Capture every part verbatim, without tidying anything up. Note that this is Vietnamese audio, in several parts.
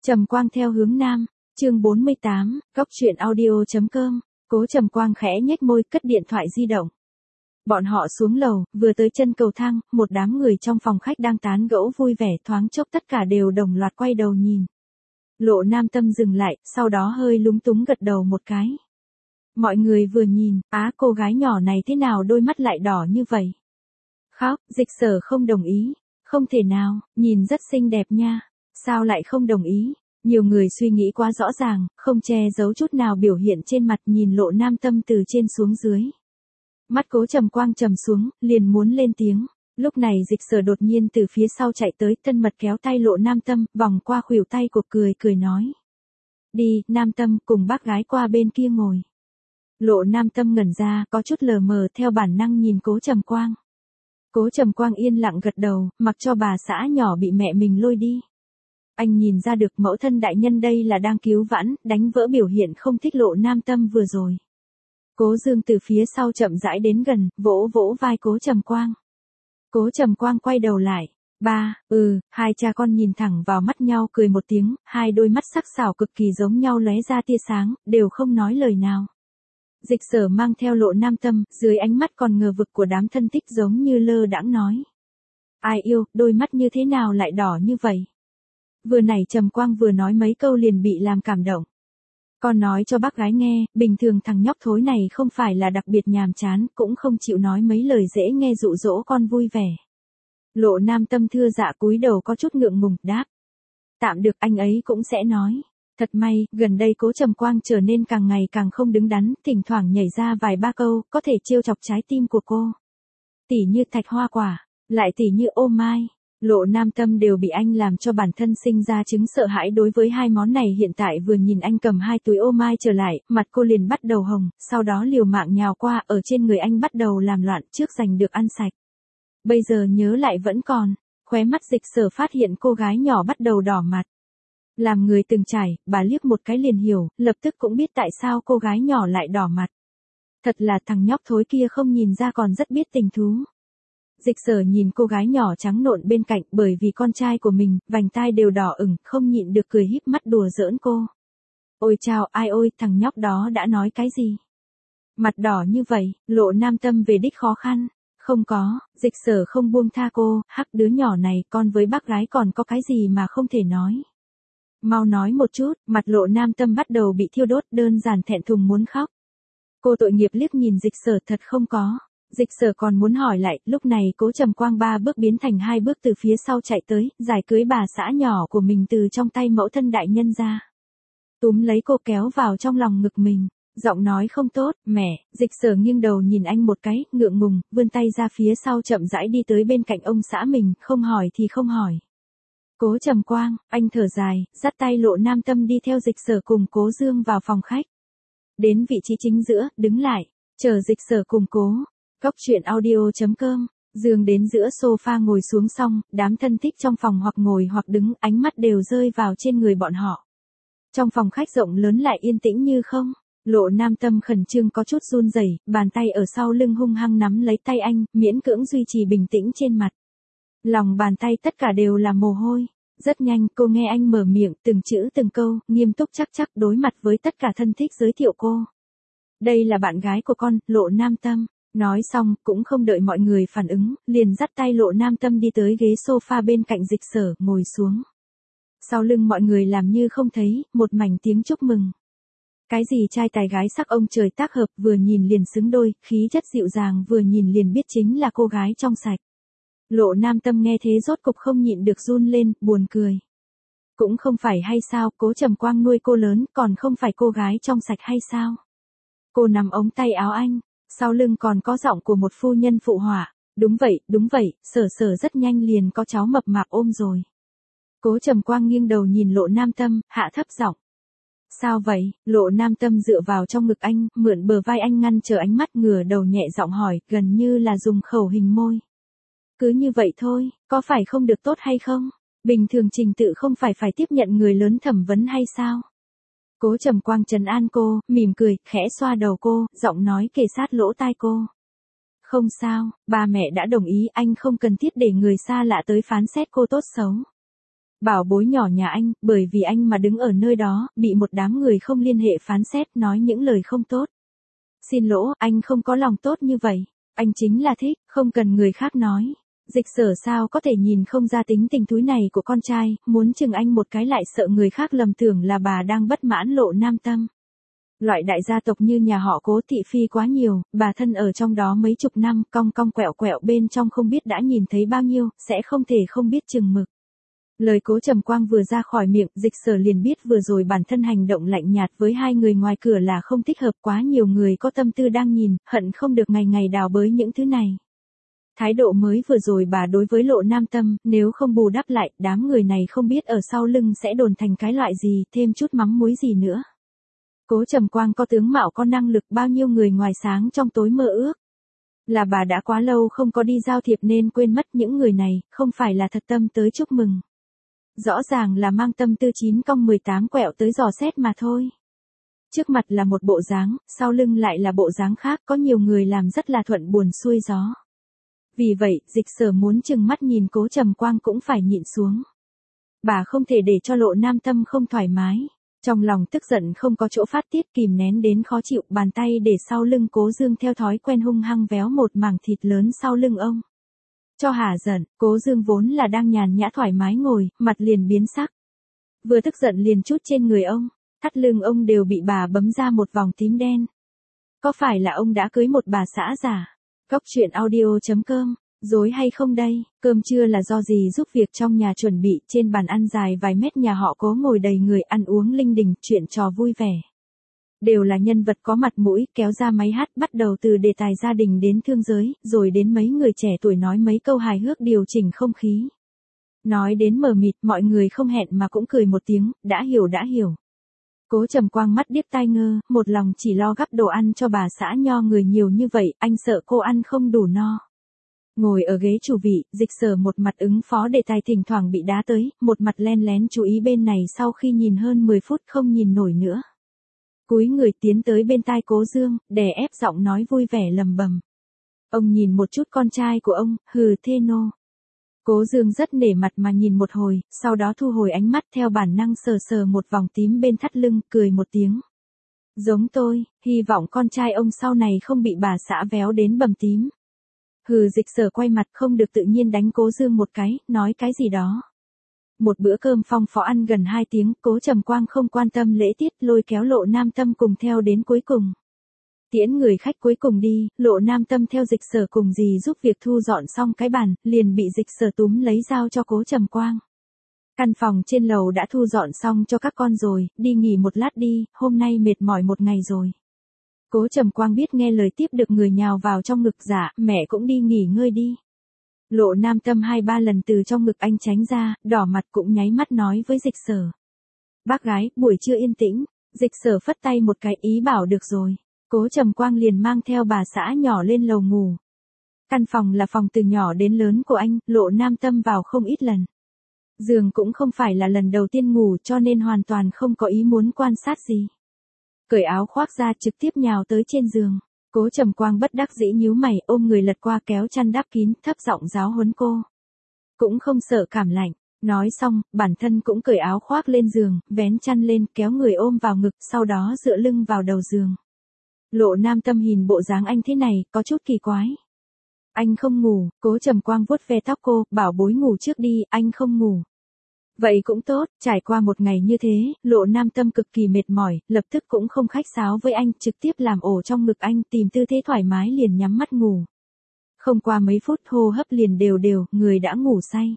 Trầm Quang theo hướng nam, chương bốn mươi tám, góc truyện audio chấm com, Cố Trầm Quang khẽ nhếch môi cất điện thoại di động. Bọn họ xuống lầu, vừa tới chân cầu thang, một đám người trong phòng khách đang tán gẫu vui vẻ thoáng chốc tất cả đều đồng loạt quay đầu nhìn. Lộ Nam Tâm dừng lại, sau đó hơi lúng túng gật đầu một cái. Mọi người vừa nhìn, á cô gái nhỏ này thế nào đôi mắt lại đỏ như vậy? Khóc, Dịch Sở không đồng ý. Không thể nào, nhìn rất xinh đẹp nha. Sao lại không đồng ý? Nhiều người suy nghĩ quá rõ ràng, không che giấu chút nào biểu hiện trên mặt nhìn Lộ Nam Tâm từ trên xuống dưới. Mắt Cố Trầm Quang trầm xuống, liền muốn lên tiếng. Lúc này Dịch Sở đột nhiên từ phía sau chạy tới, thân mật kéo tay Lộ Nam Tâm, vòng qua khuỷu tay của cười cười nói. Đi, Nam Tâm, cùng bác gái qua bên kia ngồi. Lộ Nam Tâm ngẩn ra, có chút lờ mờ theo bản năng nhìn Cố Trầm Quang. Cố Trầm Quang yên lặng gật đầu, mặc cho bà xã nhỏ bị mẹ mình lôi đi. Anh nhìn ra được mẫu thân đại nhân đây là đang cứu vãn, đánh vỡ biểu hiện không thích Lộ Nam Tâm vừa rồi. Cố Dương từ phía sau chậm rãi đến gần, vỗ vỗ vai Cố Trầm Quang. Cố Trầm Quang quay đầu lại. Ba, ừ, hai cha con nhìn thẳng vào mắt nhau cười một tiếng, hai đôi mắt sắc sảo cực kỳ giống nhau lóe ra tia sáng, đều không nói lời nào. Dịch Sở mang theo Lộ Nam Tâm, dưới ánh mắt còn ngờ vực của đám thân thích giống như lơ đãng nói. Ai yêu, đôi mắt như thế nào lại đỏ như vậy? Vừa nãy Trầm Quang vừa nói mấy câu liền bị làm cảm động. Con nói cho bác gái nghe, bình thường thằng nhóc thối này không phải là đặc biệt nhàm chán, cũng không chịu nói mấy lời dễ nghe dụ dỗ con vui vẻ. Lộ Nam Tâm thưa dạ cúi đầu có chút ngượng ngùng, đáp. Tạm được, anh ấy cũng sẽ nói. Thật may, gần đây Cố Trầm Quang trở nên càng ngày càng không đứng đắn, thỉnh thoảng nhảy ra vài ba câu, có thể trêu chọc trái tim của cô. Tỉ như thạch hoa quả, lại tỉ như ô mai. Lộ Nam Tâm đều bị anh làm cho bản thân sinh ra chứng sợ hãi đối với hai món này. Hiện tại vừa nhìn anh cầm hai túi ô mai trở lại, mặt cô liền bắt đầu hồng, sau đó liều mạng nhào qua ở trên người anh bắt đầu làm loạn trước giành được ăn sạch. Bây giờ nhớ lại vẫn còn, khóe mắt Dịch Sở phát hiện cô gái nhỏ bắt đầu đỏ mặt. Làm người từng trải, bà liếc một cái liền hiểu, lập tức cũng biết tại sao cô gái nhỏ lại đỏ mặt. Thật là thằng nhóc thối kia không nhìn ra còn rất biết tình thú. Dịch Sở nhìn cô gái nhỏ trắng nộn bên cạnh, bởi vì con trai của mình, vành tai đều đỏ ửng, không nhịn được cười híp mắt đùa giỡn cô. Ôi chao, ai ôi, thằng nhóc đó đã nói cái gì? Mặt đỏ như vậy, Lộ Nam Tâm về đích khó khăn. Không có, Dịch Sở không buông tha cô, hắc đứa nhỏ này, con với bác gái còn có cái gì mà không thể nói. Mau nói một chút, mặt Lộ Nam Tâm bắt đầu bị thiêu đốt, đơn giản thẹn thùng muốn khóc. Cô tội nghiệp liếc nhìn Dịch Sở, thật không có. Dịch Sở còn muốn hỏi lại, lúc này Cố Trầm Quang ba bước biến thành hai bước từ phía sau chạy tới, giải cưới bà xã nhỏ của mình từ trong tay mẫu thân đại nhân ra. Túm lấy cô kéo vào trong lòng ngực mình, giọng nói không tốt, mẹ. Dịch Sở nghiêng đầu nhìn anh một cái, ngượng ngùng, vươn tay ra phía sau chậm rãi đi tới bên cạnh ông xã mình, không hỏi thì không hỏi. Cố Trầm Quang, anh thở dài, dắt tay Lộ Nam Tâm đi theo Dịch Sở cùng Cố Dương vào phòng khách. Đến vị trí chính giữa, đứng lại, chờ Dịch Sở cùng Cố. Góc truyện audio chấm com, Dương đến giữa sofa ngồi xuống xong, đám thân thích trong phòng hoặc ngồi hoặc đứng, ánh mắt đều rơi vào trên người bọn họ. Trong phòng khách rộng lớn lại yên tĩnh như không. Lộ Nam Tâm khẩn trương có chút run rẩy, bàn tay ở sau lưng hung hăng nắm lấy tay anh, miễn cưỡng duy trì bình tĩnh trên mặt. Lòng bàn tay tất cả đều là mồ hôi. Rất nhanh, cô nghe anh mở miệng, từng chữ từng câu, nghiêm túc chắc chắc đối mặt với tất cả thân thích giới thiệu cô. Đây là bạn gái của con, Lộ Nam Tâm. Nói xong, cũng không đợi mọi người phản ứng, liền dắt tay Lộ Nam Tâm đi tới ghế sofa bên cạnh Dịch Sở, ngồi xuống. Sau lưng mọi người làm như không thấy, một mảnh tiếng chúc mừng. Cái gì trai tài gái sắc ông trời tác hợp, vừa nhìn liền xứng đôi, khí chất dịu dàng vừa nhìn liền biết chính là cô gái trong sạch. Lộ Nam Tâm nghe thế rốt cục không nhịn được run lên, buồn cười. Cũng không phải hay sao, Cố Trầm Quang nuôi cô lớn, còn không phải cô gái trong sạch hay sao? Cô nắm ống tay áo anh, sau lưng còn có giọng của một phu nhân phụ họa. Đúng vậy, đúng vậy, Sở Sở rất nhanh liền có cháu mập mạp ôm rồi. Cố Trầm Quang nghiêng đầu nhìn Lộ Nam Tâm, hạ thấp giọng. Sao vậy? Lộ Nam Tâm dựa vào trong ngực anh, mượn bờ vai anh ngăn trở ánh mắt, ngửa đầu nhẹ giọng hỏi, gần như là dùng khẩu hình môi. Cứ như vậy thôi, có phải không được tốt hay không? Bình thường trình tự không phải phải tiếp nhận người lớn thẩm vấn hay sao? Cố Trầm Quang trấn an cô, mỉm cười, khẽ xoa đầu cô, giọng nói kề sát lỗ tai cô. Không sao, ba mẹ đã đồng ý, anh không cần thiết để người xa lạ tới phán xét cô tốt xấu. Bảo bối nhỏ nhà anh, bởi vì anh mà đứng ở nơi đó, bị một đám người không liên hệ phán xét nói những lời không tốt. Xin lỗi, anh không có lòng tốt như vậy. Anh chính là thích, không cần người khác nói. Dịch Sở sao có thể nhìn không ra tính tình túi này của con trai, muốn chừng anh một cái lại sợ người khác lầm tưởng là bà đang bất mãn Lộ Nam Tâm. Loại đại gia tộc như nhà họ Cố thị phi quá nhiều, bà thân ở trong đó mấy chục năm, cong cong quẹo quẹo bên trong không biết đã nhìn thấy bao nhiêu, sẽ không thể không biết chừng mực. Lời Cố Trầm Quang vừa ra khỏi miệng, Dịch Sở liền biết vừa rồi bản thân hành động lạnh nhạt với hai người ngoài cửa là không thích hợp, quá nhiều người có tâm tư đang nhìn, hận không được ngày ngày đào bới những thứ này. Thái độ mới vừa rồi bà đối với Lộ Nam Tâm, nếu không bù đắp lại, đám người này không biết ở sau lưng sẽ đồn thành cái loại gì, thêm chút mắm muối gì nữa. Cố Trầm Quang có tướng mạo có năng lực, bao nhiêu người ngoài sáng trong tối mơ ước. Là bà đã quá lâu không có đi giao thiệp nên quên mất những người này, không phải là thật tâm tới chúc mừng. Rõ ràng là mang tâm tư chín cong mười tám quẹo tới dò xét mà thôi. Trước mặt là một bộ dáng, sau lưng lại là bộ dáng khác, có nhiều người làm rất là thuận buồn xuôi gió. Vì vậy, Dịch Sở muốn chừng mắt nhìn Cố Trầm Quang cũng phải nhịn xuống. Bà không thể để cho Lộ Nam Tâm không thoải mái. Trong lòng tức giận không có chỗ phát tiết, kìm nén đến khó chịu, bàn tay để sau lưng Cố Dương theo thói quen hung hăng véo một mảng thịt lớn sau lưng ông. Cho hả giận, Cố Dương vốn là đang nhàn nhã thoải mái ngồi, mặt liền biến sắc. Vừa tức giận liền chút trên người ông, thắt lưng ông đều bị bà bấm ra một vòng tím đen. Có phải là ông đã cưới một bà xã giả? Cóc truyện audio chấm com, dối hay không đây? Cơm trưa là do dì giúp việc trong nhà chuẩn bị, trên bàn ăn dài vài mét nhà họ Cố ngồi đầy người ăn uống linh đình, chuyện trò vui vẻ. Đều là nhân vật có mặt mũi, kéo ra máy hát, bắt đầu từ đề tài gia đình đến thương giới, rồi đến mấy người trẻ tuổi nói mấy câu hài hước điều chỉnh không khí. Nói đến mờ mịt, mọi người không hẹn mà cũng cười một tiếng, đã hiểu đã hiểu. Cố Trầm Quang mắt điếc tai ngơ, một lòng chỉ lo gắp đồ ăn cho bà xã nho người nhiều như vậy, anh sợ cô ăn không đủ no. Ngồi ở ghế chủ vị, Dịch Sở một mặt ứng phó đề tài thỉnh thoảng bị đá tới, một mặt len lén chú ý bên này, sau khi nhìn hơn mười phút không nhìn nổi nữa. Cúi người tiến tới bên tai Cố Dương, đè ép giọng nói vui vẻ lầm bầm. Ông nhìn một chút con trai của ông, hừ thê nô. Cố Dương rất nể mặt mà nhìn một hồi, sau đó thu hồi ánh mắt theo bản năng sờ sờ một vòng tím bên thắt lưng, cười một tiếng. Giống tôi, hy vọng con trai ông sau này không bị bà xã véo đến bầm tím. Hừ, Dịch Sở quay mặt không được tự nhiên đánh Cố Dương một cái, nói cái gì đó. Một bữa cơm phong phó ăn gần hai tiếng, Cố Trầm Quang không quan tâm lễ tiết, lôi kéo Lộ Nam Tâm cùng theo đến cuối cùng. Tiễn người khách cuối cùng đi, Lộ Nam Tâm theo Dịch Sở cùng dì giúp việc thu dọn xong cái bàn, liền bị Dịch Sở túm lấy dao cho Cố Trầm Quang. Căn phòng trên lầu đã thu dọn xong cho các con rồi, đi nghỉ một lát đi, hôm nay mệt mỏi một ngày rồi. Cố Trầm Quang biết nghe lời tiếp được người nhào vào trong ngực, dạ, mẹ cũng đi nghỉ ngơi đi. Lộ Nam Tâm hai ba lần từ trong ngực anh tránh ra, đỏ mặt cũng nháy mắt nói với Dịch Sở. Bác gái, buổi trưa yên tĩnh. Dịch Sở phất tay một cái ý bảo được rồi. Cố Trầm Quang liền mang theo bà xã nhỏ lên lầu ngủ. Căn phòng là phòng từ nhỏ đến lớn của anh, Lộ Nam Tâm vào không ít lần. Giường cũng không phải là lần đầu tiên ngủ cho nên hoàn toàn không có ý muốn quan sát gì. Cởi áo khoác ra trực tiếp nhào tới trên giường. Cố Trầm Quang bất đắc dĩ nhíu mày, ôm người lật qua kéo chăn đắp kín, thấp giọng giáo huấn cô. Cũng không sợ cảm lạnh. Nói xong, bản thân cũng cởi áo khoác lên giường, vén chăn lên, kéo người ôm vào ngực, sau đó dựa lưng vào đầu giường. Lộ Nam Tâm nhìn bộ dáng anh thế này, có chút kỳ quái. Anh không ngủ, Cố Trầm Quang vuốt ve tóc cô, bảo bối ngủ trước đi, anh không ngủ. Vậy cũng tốt, trải qua một ngày như thế, Lộ Nam Tâm cực kỳ mệt mỏi, lập tức cũng không khách sáo với anh, trực tiếp làm ổ trong ngực anh, tìm tư thế thoải mái liền nhắm mắt ngủ. Không qua mấy phút hô hấp liền đều đều, người đã ngủ say.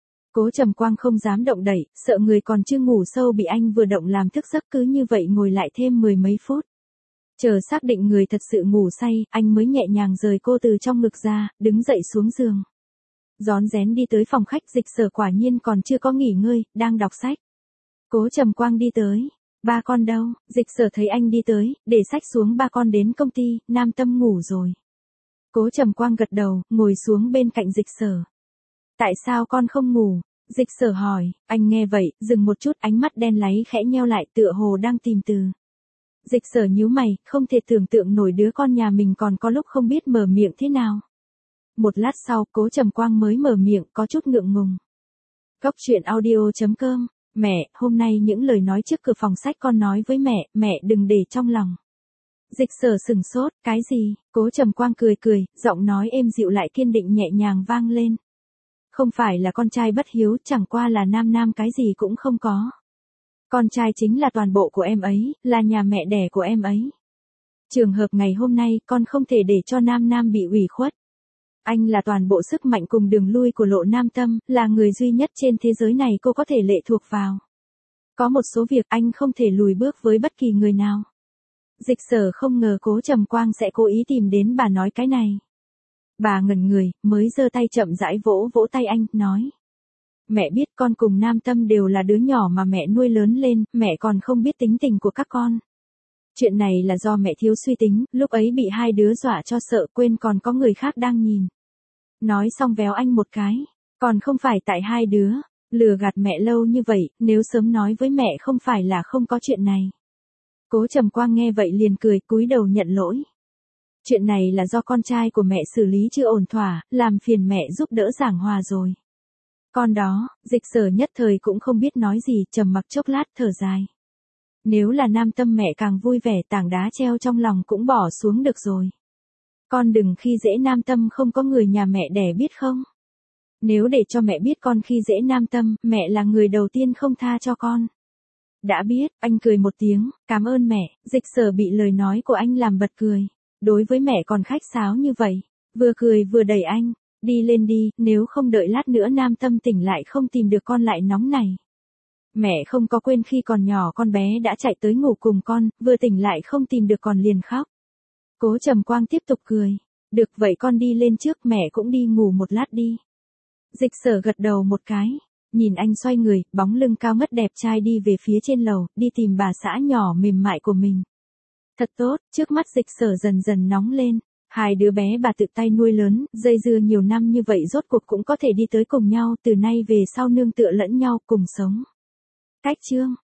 Cố Trầm Quang không dám động đậy, sợ người còn chưa ngủ sâu bị anh vừa động làm thức giấc, cứ như vậy ngồi lại thêm mười mấy phút. Chờ xác định người thật sự ngủ say, anh mới nhẹ nhàng rời cô từ trong ngực ra, đứng dậy xuống giường. Rón rén đi tới phòng khách, Dịch Sở quả nhiên còn chưa có nghỉ ngơi, đang đọc sách. Cố Trầm Quang đi tới. Ba con đâu? Dịch Sở thấy anh đi tới, để sách xuống, ba con đến công ty, Nam Tâm ngủ rồi. Cố Trầm Quang gật đầu, ngồi xuống bên cạnh Dịch Sở. Tại sao con không ngủ? Dịch Sở hỏi, anh nghe vậy, dừng một chút, ánh mắt đen láy khẽ nheo lại, tựa hồ đang tìm từ. Dịch Sở nhíu mày, không thể tưởng tượng nổi đứa con nhà mình còn có lúc không biết mở miệng thế nào. Một lát sau, Cố Trầm Quang mới mở miệng, có chút ngượng ngùng. Cóc truyện audio chấm com. Mẹ, hôm nay những lời nói trước cửa phòng sách con nói với mẹ, mẹ đừng để trong lòng. Dịch Sở sừng sốt, cái gì? Cố Trầm Quang cười cười, giọng nói êm dịu lại kiên định nhẹ nhàng vang lên. Không phải là con trai bất hiếu, chẳng qua là Nam Nam cái gì cũng không có. Con trai chính là toàn bộ của em ấy, là nhà mẹ đẻ của em ấy. Trường hợp ngày hôm nay con không thể để cho Nam Nam bị ủy khuất. Anh là toàn bộ sức mạnh cùng đường lui của Lộ Nam Tâm, là người duy nhất trên thế giới này cô có thể lệ thuộc vào. Có một số việc anh không thể lùi bước với bất kỳ người nào. Dịch Sở không ngờ Cố Trầm Quang sẽ cố ý tìm đến bà nói cái này. Bà ngẩn người, mới giơ tay chậm rãi vỗ vỗ tay anh, nói. Mẹ biết con cùng Nam Tâm đều là đứa nhỏ mà mẹ nuôi lớn lên, mẹ còn không biết tính tình của các con. Chuyện này là do mẹ thiếu suy tính, lúc ấy bị hai đứa dọa cho sợ quên còn có người khác đang nhìn. Nói xong véo anh một cái, còn không phải tại hai đứa, lừa gạt mẹ lâu như vậy, nếu sớm nói với mẹ không phải là không có chuyện này. Cố Trầm Quang nghe vậy liền cười cúi đầu nhận lỗi. Chuyện này là do con trai của mẹ xử lý chưa ổn thỏa, làm phiền mẹ giúp đỡ giảng hòa rồi. Con đó, Dịch Sở nhất thời cũng không biết nói gì, trầm mặc chốc lát thở dài. Nếu là Nam Tâm mẹ càng vui vẻ, tảng đá treo trong lòng cũng bỏ xuống được rồi. Con đừng khi dễ Nam Tâm không có người nhà mẹ đẻ biết không? Nếu để cho mẹ biết con khi dễ Nam Tâm, mẹ là người đầu tiên không tha cho con. Đã biết, anh cười một tiếng, cảm ơn mẹ. Dịch Sở bị lời nói của anh làm bật cười. Đối với mẹ còn khách sáo như vậy, vừa cười vừa đẩy anh, đi lên đi, nếu không đợi lát nữa Nam Tâm tỉnh lại không tìm được con lại nóng này. Mẹ không có quên khi còn nhỏ con bé đã chạy tới ngủ cùng con, vừa tỉnh lại không tìm được còn liền khóc. Cố Trầm Quang tiếp tục cười. Được vậy con đi lên trước, mẹ cũng đi ngủ một lát đi. Dịch Sở gật đầu một cái. Nhìn anh xoay người, bóng lưng cao ngất đẹp trai đi về phía trên lầu, đi tìm bà xã nhỏ mềm mại của mình. Thật tốt, trước mắt Dịch Sở dần dần nóng lên. Hai đứa bé bà tự tay nuôi lớn, dây dưa nhiều năm như vậy rốt cuộc cũng có thể đi tới cùng nhau, từ nay về sau nương tựa lẫn nhau cùng sống. Cách chương